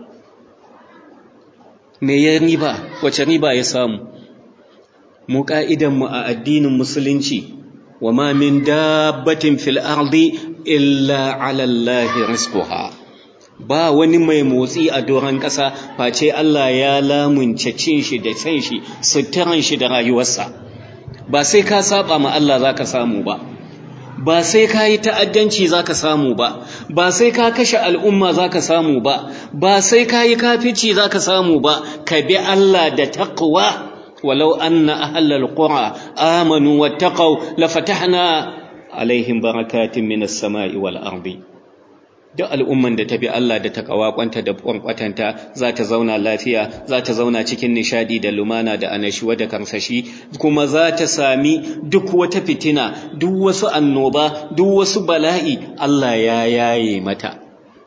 S1: Me ya riba? Wace riba ya samu? Mu ƙa'idanmu a addinin musulunci, wa ma min dabbatin fil ardi illa ala Allahi rizquha. Ba wani mai motsi a doron ƙasa face Allah ya lamunce cin shi da san shi, suturan shi da rayuwarsa. Ba sai ka saba ma Allah zaka samu ba, ba sai ka yi ta'addanci zaka samu ba, ba sai ka kashe al'umma zaka samu ba, ba sai ka yi kafici zaka samu ba. Ka bi Allah da taqwa. ولو أن أهل القرى آمنوا واتقوا لفتحنا عليهم بركات من السماء والأرض. duk al'umman da ta bi Allah da taqwa kwanta da kwankwatanta za ta zauna lafiya, za ta zauna cikin nishadi da lumana da anashuwa da karsashi, kuma za ta sami duk wata fitina, duk wasu annoba, duk wasu bala'i Allah ya yaye mata.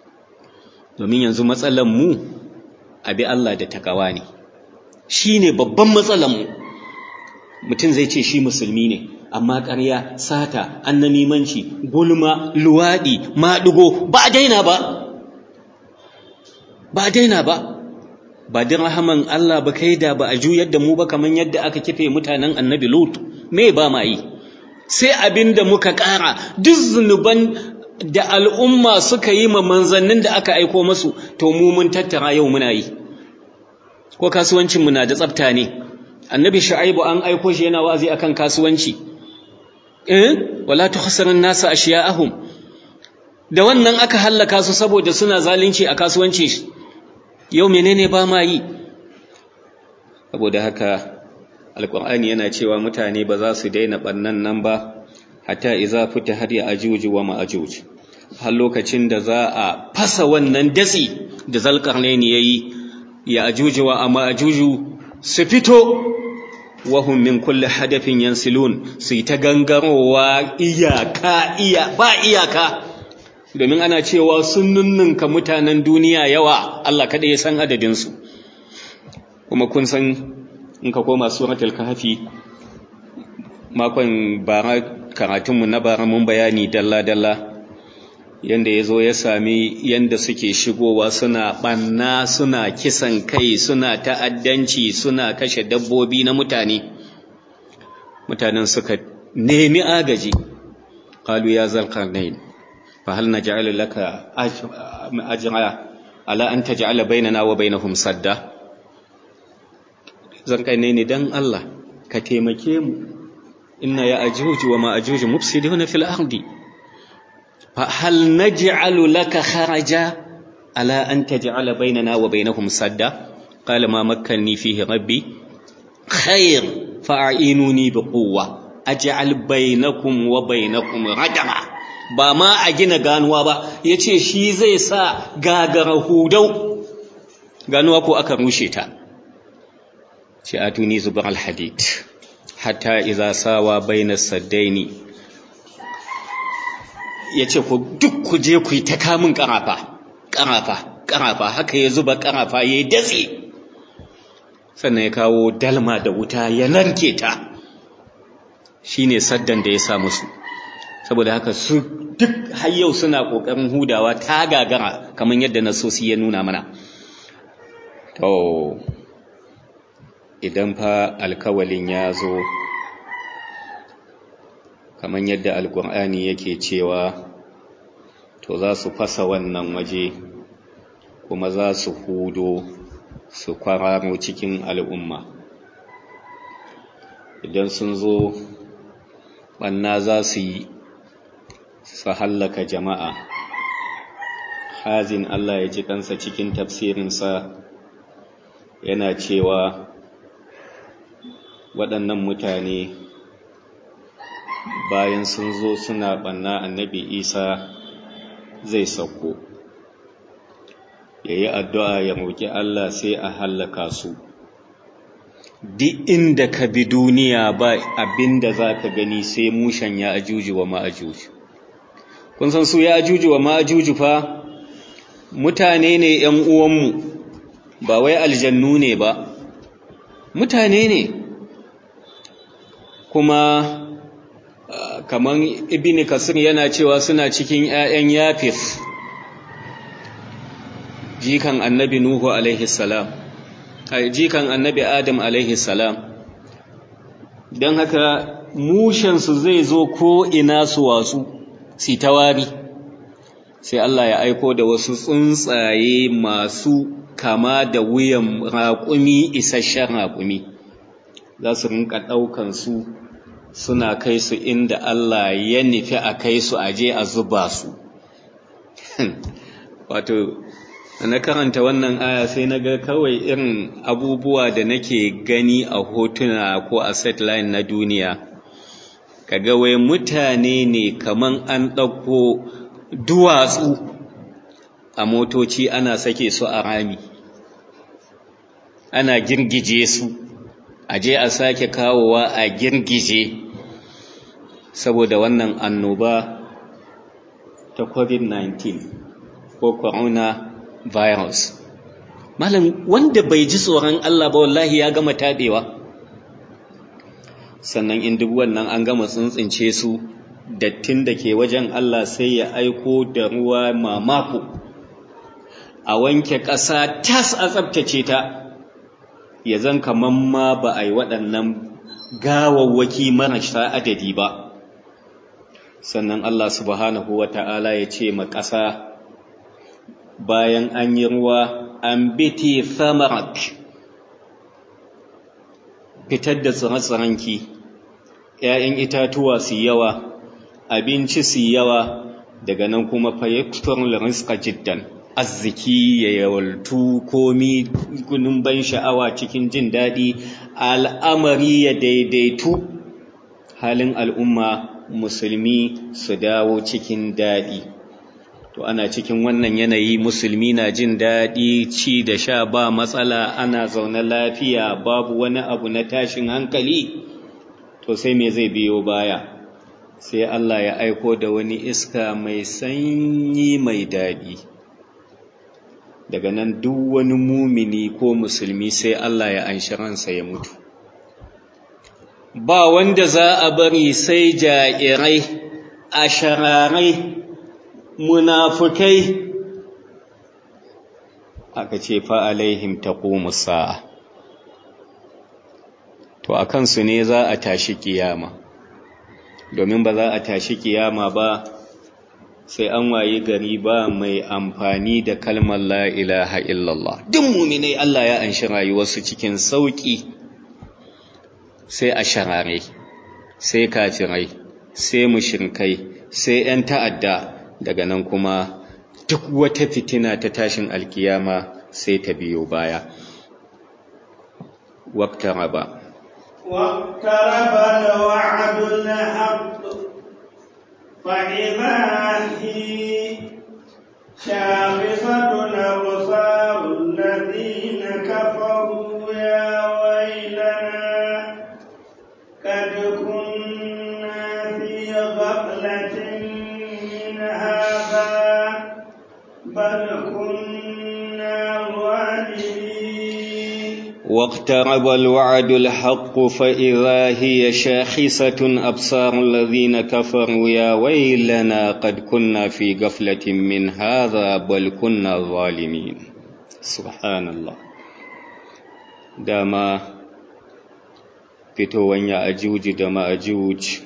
S1: Domin yanzu matsalan mu abi Allah da taqwa ne, shi ne babban matsalanmu. Mutum zai ce shi musulmi ne, amma ƙarya, sata, annamimanci, gulma, luwaɗi, maɗigo ba a daina ba, ba a daina ba. Ba din rahaman Allah ba kai da ba a juyar da mu ba kamar yadda aka kife mutanen annabi Lut. Me ba ma yi? Sai abin da muka ƙara, duk zunuban da al'umma suka yi ma manzannin da aka aiko masu, to mu mun tattara yau muna yi. Ko kasuwancinmu na da tsafta ne? Annabi Shu'aibu an aiko shi yana wa'azi akan kasuwanci, wala tukhsirun nasa ashiya'ahum. Da wannan aka hallaka su saboda suna zalunci a kasuwanci. Yau menene ba ma yi? Saboda haka alqur'ani yana cewa mutane ba za su daina bannan nan ba hatta idza futihat ya'juj wa ma'juj, har lokacin da za a fasa wannan datsi da Zalqarnaini yayi. Ya'juj wa ma'juj su fito, wa hum min kulli hadafin yansilun, su ta gangarowa ba iyaka. Domin ana cewa sun nunnunka mutanen duniya yawa, Allah kada ya san adadinsu. Kuma kun san in ka koma suratul kahfi, makon bara karatunmu na bara mun bayani dalla-dalla yanda ya zo ya sami yanda suke shigowa suna ɓanna, suna kisan kai, suna ta'addanci, suna kashe dabbobi na mutane. Mutanen suka nemi agaji, qalu ya Zalqarnain fa hal naj'alu laka ajra ala an taj'ala bainana wa bainahum sadda. Zalqarnain dan Allah ka taimake mu, inna ya'juj wa ma'juj mufsiduna fil ardi, فهل نجعل لك خرجا على أن تجعل بيننا وبينهم سدا؟ قال ما مكنني فيه ربي خير فأعينوني بقوة أجعل بينكم وبينكم ردما. ba ma a gina ganuwa ba, ya ce shi zai sa gagara hudau, ganuwa ko aka rushe ta. ce atuni zubar alhadid hatta iza sawa bayna saddaini, ya ce duk ku je ku yi ta kamun ƙarafa, haka ya zuba ƙarafa ya yi datse, sannan ya kawo dalma da wuta ya narke ta. Shi ne saddan da ya sa musu. Saboda haka su duk har yau suna ƙoƙarin hudawa ta gagara, kamar yadda nasosi ya nuna mana. To idan fa alkawalin ya zo kamar yadda alkur'ani yake cewa, to za su fasa wannan waje kuma za su hudo su kwararo cikin al'umma. Idan sun zo ɓanna za su yi, su hallaka jama'a. Hazin Allah ya ji kansa cikin tafsirinsa yana cewa waɗannan mutane bayan sun zo suna ɓanna, annabi Isa zai sauko ya yi addu'a ya roƙi Allah sai a hallaka su. Duk inda ka bi duniya ba abinda za ka gani sai mushen ya ajuji wa ma'ajuji. Kun san su ya ajuji wa ma'ajuji fa mutane ne ‘yan uwanmu, ba wai aljannu ne ba, mutane ne. Kuma kaman Ibn Kasir yana cewa suna cikin ‘ya'yan Yafis, jikan annabi Nuhu alaihi salam, jikan annabi Adam alaihi salam. Don haka mushensu zai zo ko ina su wasu, si tawari. Sai Allah ya aiko da wasu tsuntsaye masu kama da wuyan raƙumi, isasshen raƙumi, za su rinka ɗaukan su suna kai su inda Allah ya nufi a kai su, aje a zuba su. Wato, na karanta wannan aya sai na ga kawai irin abubuwa da nake gani a hotuna ko a satellite na duniya. Kaga wai mutane ne kaman an ɗauko duwatsu a motoci ana sake su a rami, ana girgije su, aje a sake kawowa a girgije, saboda wannan annoba ta COVID-19 ko coronavirus. Malam, wanda bai ji tsoron Allah ba wallahi ya gama taɓewa. Sannan in duk wannan an gama tsuntsince su, dattin da ke wajen Allah sai ya aiko da ruwa mamako, a wanke ƙasa tas, a tsabtace ta, ya zan kaman ma ba a yi waɗannan gawawwaki marasa adadi ba. Sannan Allah subhanahu wa ta'ala ya ce ma ƙasa, bayan an yi ruwa, an biti thamarak, fitar da tsire-tsirenki, ‘ya'yan itatuwa su yawa, abinci su yawa, daga nan kuma fayyaktar rizqa jiddan, arziki ya yawaltu, komi gunin ban sha'awa cikin jin daɗi, al'amari ya daidaitu, halin al'umma musulmi su dawo cikin daɗi. To ana cikin wannan yanayi, musulmi na jin daɗi, ci da sha ba matsala, ana zaune lafiya, babu wani abu na tashin hankali. To sai me zai biyo baya? Sai Allah ya aiko da wani iska mai sanyi mai daɗi. Daga nan duk wani mumini ko musulmi sai Allah ya anshi ransa ya mutu. Ba wanda za a bari sai ja'irai, ashararai, munafukai. Aka ce fa alaihim taqumus sa'a. To a kansu ne za a tashi kiyama, domin ba za a tashi kiyama ba sai an wayi gari ba mai amfani da kalmar la ilaha illallah. Duk muminai Allah ya anshi rayuwarsu cikin sauki, sai a sharare, sai kafirai, sai mushrikai, sai ‘yan ta'adda. Daga nan kuma duk wata fitina ta tashin alkiyama sai ta biyo baya. Waqtaraba
S2: الوعد الحق فإذا هي شاخصة أبصار الذين كفروا يا ويلنا قد كنا في غفلة من هذا بل كنا ظالمين.
S1: واقترب الوعد الحق فإذا هي شاخصة أبصار الذين كفروا يا ويلنا قد كنا في غفلة من هذا بل كنا ظالمين. سبحان الله. داما fitowan Ya'juj da Ma'juj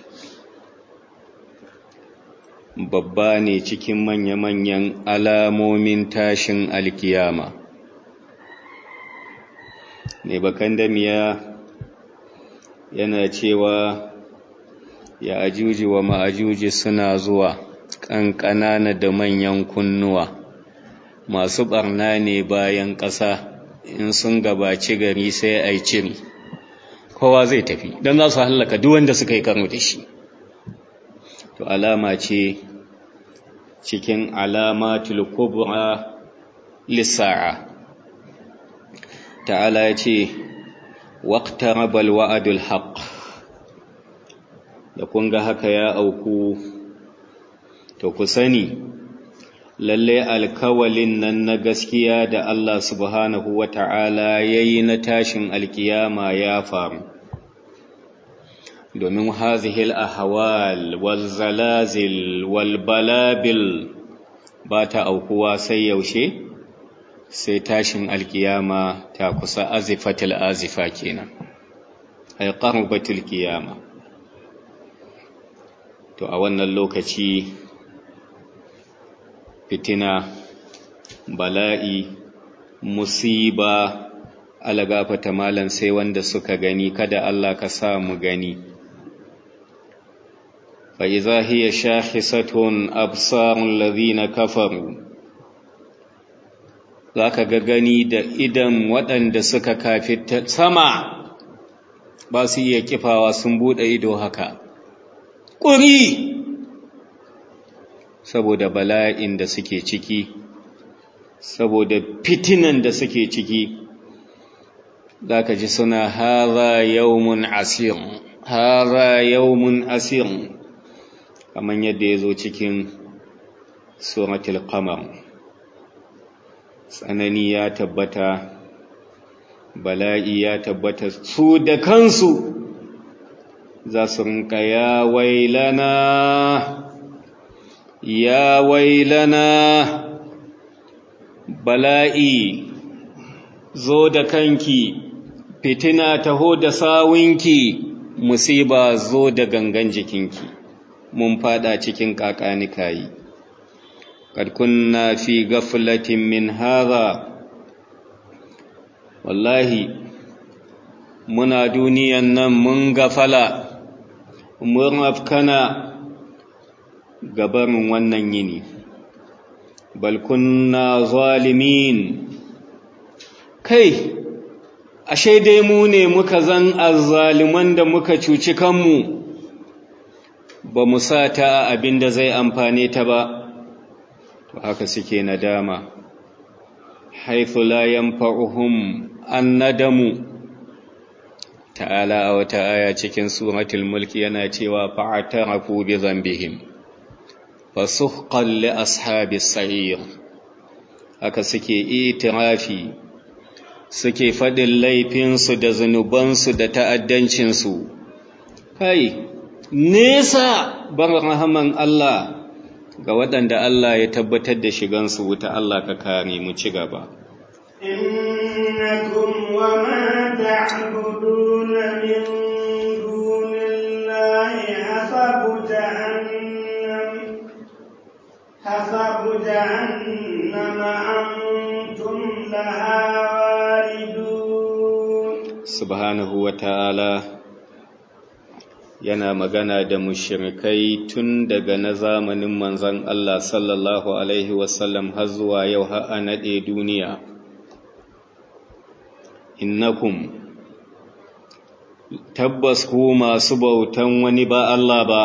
S1: babba ne cikin manya-manyan alamomin tashin alkiyama. Ne bakan damiya yana cewa Ya'juj wa Ma'juj suna zuwa ƙanƙanana da manyan kunnuwa, masu ɓarna ne bayan ƙasa, in sun gabaci gari sai ai ciri, kowa zai tafi don za su hallaka duk wanda suka yi karo da shi. To alama ce cikin alamatul kubra lissa'a. Ta'ala ya ce waqtarabal wa'dul haqq, da kun ga haka ya auku to ku sani lalle alkawalin nan na gaskiya da Allah subhanahu wata'ala yayi na tashin alkiyama ya faru. Domin hazihil ahwal wal zalazil wal balabil ba ta aukuwa sai yaushe, sai tashin alkiyama ta kusa, azifatil azifa kenan, ay qarabatil qiyama. To a wannan lokaci fitina, bala'i, musiba, alagafata malan sai wanda suka gani, kada Allah ka sa mu gani. Fa idza hiya shakhisatun absarul ladhina kafaru, zaka ga gani da idan waɗanda suka kafirta sama ba su iya kifawa, sun bude ido haka ƙuri saboda bala'in da suke ciki, saboda fitinan da suke ciki. Zaka ji suna hadha yawmun asir, hadha yawmun asir, kamar yadda ya zo cikin suratul qamar. Tsanani ya tabbata, bala'i ya tabbata, su da kansu za su rinka ya wailana, ya wailana, bala'i zo da kanki, fitina taho da sawunki, musiba zo da gangan jikinki, mun fada cikin kakanikayi. Kad kunna fi ghaflatin min hadha, wallahi muna duniyan nan mun gafala, mun afkana gabarin wannan yini. Bal kunna zalimin, kai ashe dai mu ne muka zan azzaliman da muka cuci kanmu, ba mu sata abinda zai amfane ta ba. To haka suke nadama, haithu la yanfa'uhum annadamu. Ta'ala a wata aya cikin suratul mulk yana cewa fa'atarafu bi dhanbihim fasuhqan li ashabis sa'ir. Haka suke itirafi, suke fadin laifinsu da zanubansu da ta'addancinsu. Kai nesa bar rahaman Allah ga waɗanda Allah ya tabbatar da shigansu wuta. Allah ka kare mu. Ci gaba.
S2: innakum wa ma ta'buduna min dunillahi hasabu jahannama antum laha waridun.
S1: Subhanahu wa ta'ala yana magana da mushrikai tun daga na zamanin manzon Allah sallallahu alaihi wasallam har zuwa yau, har a nade duniya. Innakum, tabbas ku masu bautan wani ba Allah ba,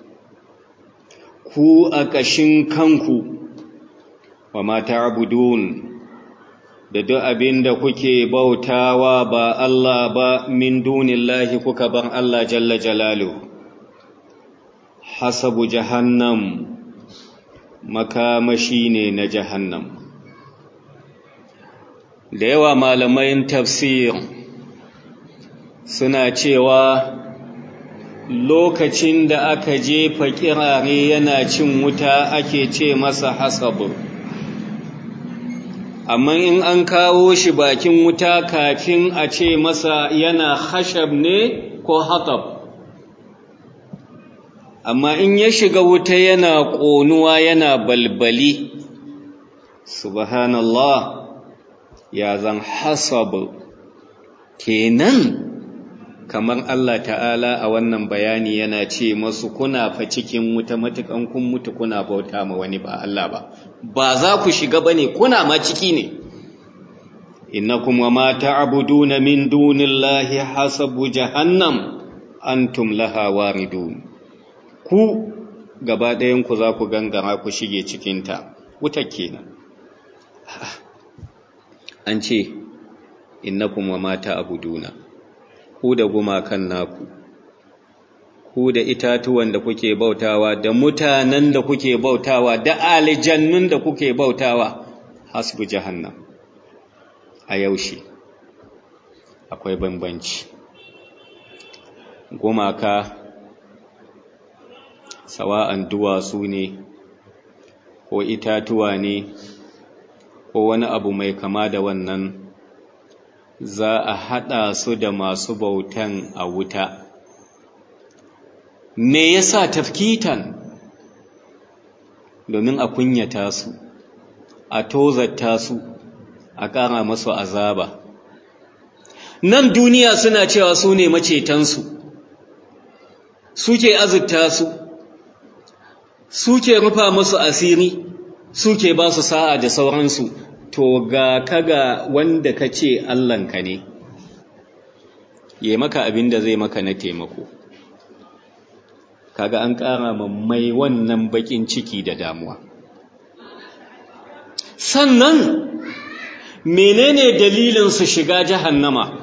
S1: ku a ƙashin kanku, wa ma ta'budun, da duk abin da kuke bautawa ba Allah ba min dunillahi, kuka bar Allah jalla jalaluhu, hasabu jahannam, makamashi ne na jahannam. Da yawa malamai tafsir suna cewa lokacin da aka jefa kirare yana cin wuta ake ce masa hasabu, amma in an kawo shi bakin wuta kafin a ce masa yana khashab ne ko hatab. Amma in ya shiga wuta yana ƙonuwa, yana balbali, subhanallah, ya zan hasab. Kenan kamar Allah ta'ala a wannan bayani yana ce masu kuna fa cikin wuta matukan kun mutu kuna bauta ma wani ba Allah ba, ba za ku shiga bane, kuna ma ciki ne. innakum wa ma ta'buduna min dunillahi hasabu jahannam antum laha waridun. Ku gaba ɗayan ku za ku gangara ku shige cikin ta, wuta kenan. An ce innakum wa ma ta'buduna, ku da gumakan naku, ku da itatuwan da kuke bautawa, da mutanen da kuke bautawa, da aljannun da kuke bautawa, hasbu jahannam. A yaushe akwai bambanci. Gumaka sawa'an duwatsu ne ko itatuwa ne ko wani abu mai kama da wannan, za a haɗa su da masu bautan a wuta. Me yasa tafkitan? Domin a kunyata su, a tozarta su, a ƙara masu azaba. Nan duniya suna cewa su ne macetansu, suke azurta su, suke rufa masu asiri, suke ba su sa'a da sauransu. To ga kaga wanda ka ce Allahnka ne, ya maka abin da zai maka na taimako. Kaga an ƙara mai wannan baƙin ciki da damuwa. Sannan menene dalilin su shiga jahannama?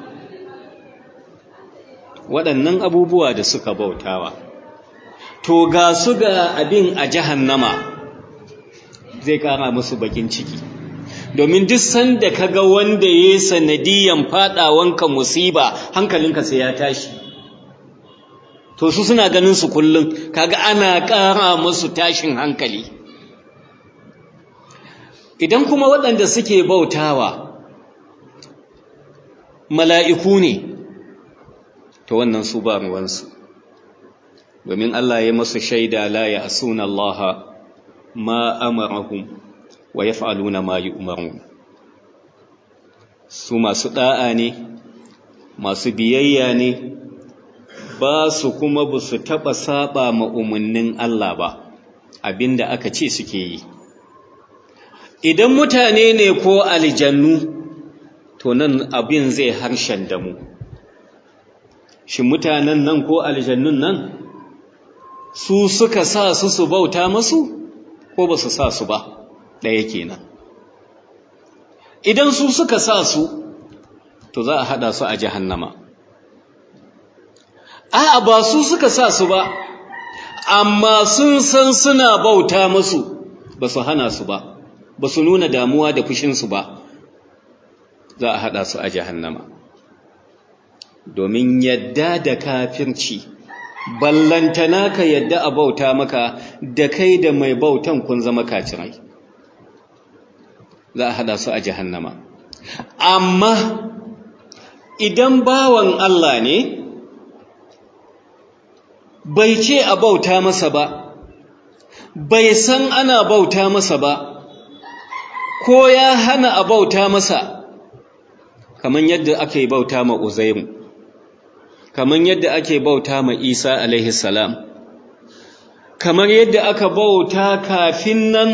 S1: Waɗannan abubuwa da suka bautawa. To ga su ga abin a jahannama, zai ƙara musu baƙin ciki. Domin duk sanda kaga wanda yayi sanadiyan fadawanka musiba, hankalinka sai ya tashi. To su suna ganin su kullum, kaga ana ƙara musu tashin hankali. Idan kuma waɗanda suke bautawa mala'iku ne, to wannan su ba ruwansu. Domin Allah ya masu shaida, la ya asuna Allah ma amarahum wa yaf'aluna ma yu'marun. Su masu da'a ne, masu biyayya ne, ba su kuma ba su taɓa saba ma umarnin Allah ba, abinda aka ce suke yi. Idan mutane ne ko aljannu, to nan abin zai harshen damu. Shin mutanen nan ko aljannun nan, su suka sa su bauta masu, ko ba su sa su ba? Ɗaya kenan. Idan su suka sa su, to za a haɗa su a jahannama. A'a, ba su suka sa su ba, amma sun san suna bauta musu, ba su hana su ba, ba su nuna damuwa da fushinsu ba, za a haɗa su a jahannama. Domin yadda da kafirci, ballantana ka yadda a bauta maka, da kai da mai bautan kun zama kafirai. Za a haɗa su a jahannama. Amma idan bawan Allah ne, bai ce a bauta masa ba, bai san ana bauta masa ba, ko ya hana a bauta masa, kamar yadda ake bauta ma Uzairu, kamar yadda ake bauta ma Isa alaihi salam, kamar yadda aka bauta kafin nan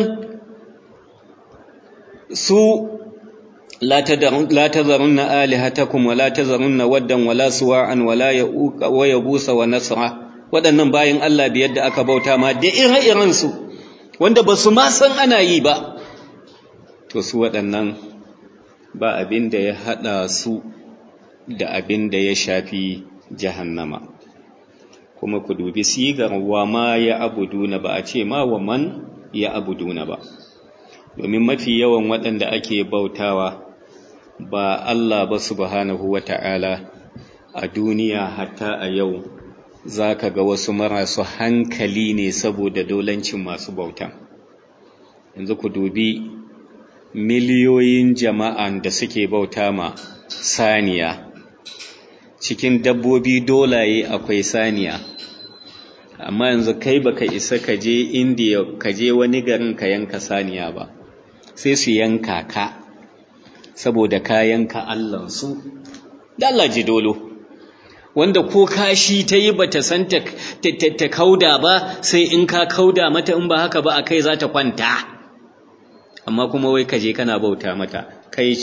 S1: su la tazarunna alihatakum wa la tazarunna waddan wa la suwa'an wa la ya'uqa wa yabusa wa nasra. Waɗannan bayan Allah biyar da aka bauta ma da ire-iren su wanda ba su ma san ana yi ba, to su waɗannan ba abin da ya haɗa su da abin da ya shafi jahannama. Kuma ku dubi sigar wa ma ya abuduna, ba a ce ma wa man ya abuduna ba, domin mafi yawan waɗanda ake bautawa ba Allah ba subhanahu wata'ala a duniya hatta a yau za ka ga wasu marasu hankali ne saboda dolancin masu bautan. Yanzu ku dubi miliyoyin jama'an da suke bauta ma saniya, cikin dabbobi dolaye akwai saniya, amma yanzu kai baka isa ka je Indiya ka je wani garin ka yanka saniya ba, sai su yanka ka saboda ka yanka Allahnsu. Da Allah ji dolo, wanda ko kashi ta yi bata san ta kauda ba, sai in ka kauda mata, in ba haka ba a kai za ta kwanta. Amma kuma wai kaje kana bauta mata, kai ce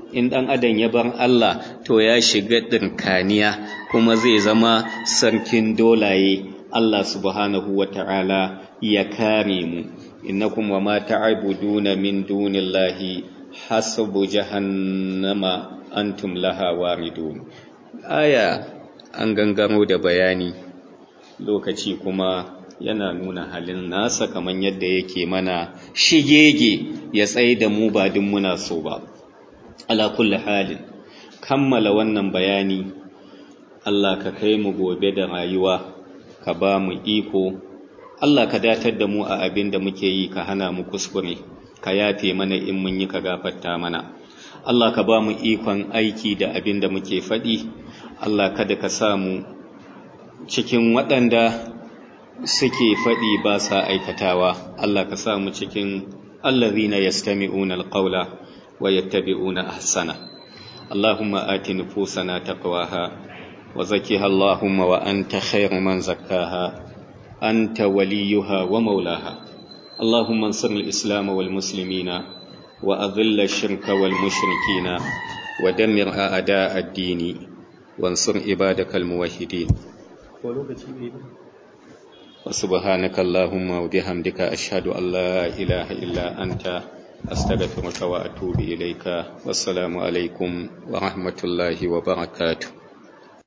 S1: in ɗan adam ya bar Allah to ya shiga ɗinkaniya kuma zai zama sarkin dolaye. Allah subhanahu wa ta'ala ya kare mu. Innakum wa ma ta'buduna min dunillahi hasabu jahannama antum laha waridun. Aya an gangaro da bayani, lokaci kuma yana nuna halin nasa kaman yadda yake mana shigege ya tsaye da mu ba din muna so ba. Ala kulli halin, kammala wannan bayani, Allah ka kai mu gobe da rayuwa, ka ba mu iko, Allah ka datar da mu a abin da muke yi, ka hana mu kuskure, ka yafe mana in mun yi, ka gafarta mana. Allah ka ba mu ikon aiki da abin da muke faɗi. Allah kada ka sa mu cikin waɗanda suke faɗi ba sa aikatawa. Allah ka sa mu cikin allazina yastami'una alqawla wa yattabi'una ahsana. Allahumma ati nufusana taqwaha wa zakkiha Allahumma wa anta khairu man zakkaha anta waliyuha wa maulaha. Allahumma ansur al-islam wal muslimina wa adhill ash-shirka wal mushrikina wa dammir a'da' ad-din wansur ibadakal muwahhidin. وسبحانك اللهم وبحمدك أشهد أن لا إله إلا أنت أستغفرك وأتوب إليك. والسلام عليكم ورحمة الله وبركاته.